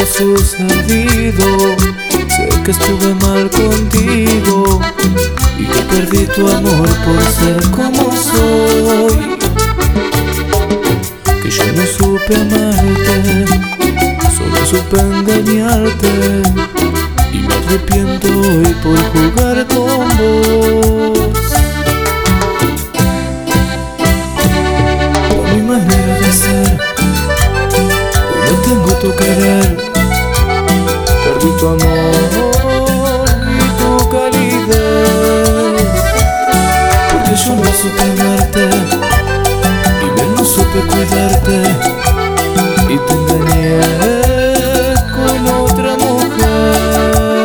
lo sucedido. Sé que estuve mal contigo y que perdí tu amor por ser como soy. Que yo no supe amarte, solo supe engañarte, y me arrepiento hoy por jugar con vos. Por mi manera de ser, hoy no tengo tu querer. Perdí tu amor y tu calidez, porque yo no supe amarte y bien no supe cuidarte, y te engañé con otra mujer.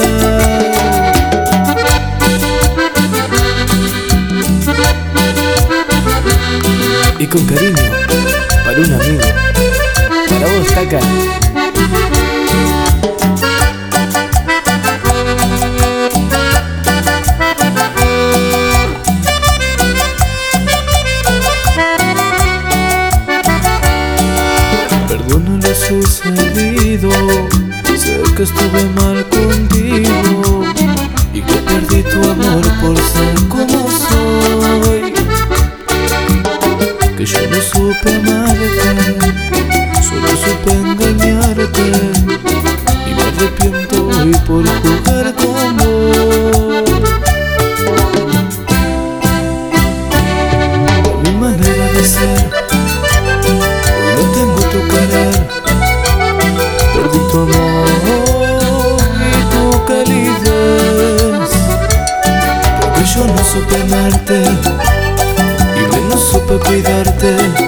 Y con cariño, para un amigo, para vos, Taca. Perdona lo sucedido, sé que estuve mal contigo y que perdí tu amor por ser como soy. Que yo no supe amarte, solo supe engañarte, y me arrepiento hoy por jugar con vos. Por mi manera de ser, hoy no tengo tu querer. Perdí tu amor y tu calidez, porque yo no supe amarte y menos supe cuidarte.